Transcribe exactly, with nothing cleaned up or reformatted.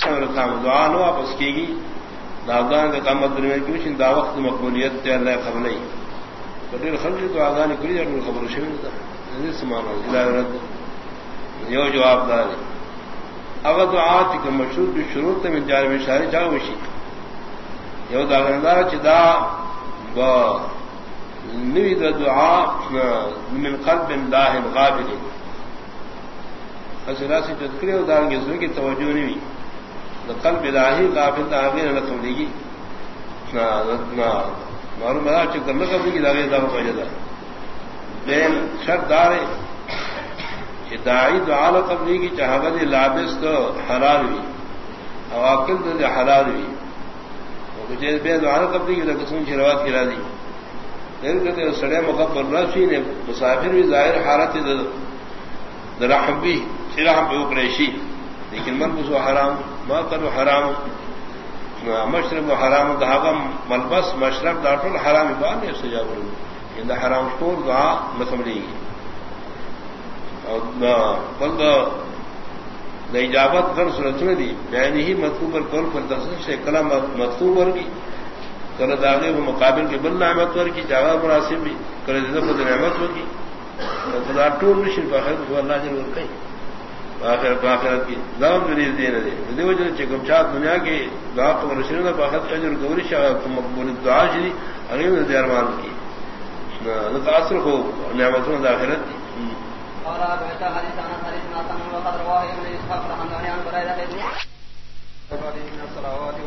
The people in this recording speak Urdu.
دعا نو واپس کی گی داغان کا کام دنیا کی وشن دا وقت مقبولیت تے اللہ خبر نہیں کدی خرج تو آغان کری اور خبر شوی دا یہ سمان اللہ رد یہ جواب دار اگر دعات کی مشروط شروط میں جانب اشارے چاہ وشی یہ داغاندار چدا با نوی دعا من قلب لاہ غافل اسرا سے تذکرے ودار کے زو کی توجہ نہیں ہوئی قلب الہی غافل آگے نہ کم دیگی نا نا معلوم ہے کہ کرنا کبھی کی داغے دا فائدہ بین شرط دار ہے کہ داعی دعا قبلی کی چاہت لابس تو حلال ہوئی عواقب تو حلال ہوئی اور جے بے دعا قبلی کی قسم کی روایت کرا دی پھر کہتے سڑے مقبل رسی نے مسافر بھی ظاہر حالت درحم بھی شرح پہ اوپریشی لیکن ملبس و حرام ما کرو حرام مشرب و حرام دھاغم ملبس مشرب داٹل حرام بان نے سجاب ان حرام شکور دعا نقبلی اور اجابت کر سرچنے دی یعنی ہی مطلوب پر کول پر تخصیص سے کلام مطلوب ورگی کل داغے و مقابل کے بل نعمت ور کی جاگہ مناسب بھی کل عزت نعمت ہوگی خدا ٹول نشر باخر اللہ جل ور کہیں آخرت آخرت کی دام دلیل دینے دے دیو جن چکم چاہت دنیا کے دعا کو رسولنا باخت اجر گوری شاہ مقبول دعا شدی اگیم دیارمان کی نتاثر ہو نعمتوں داخرت کی قال ابو عيسى حديثنا حديثنا وقد رواه ابن اسحاق عن عن بريدة بن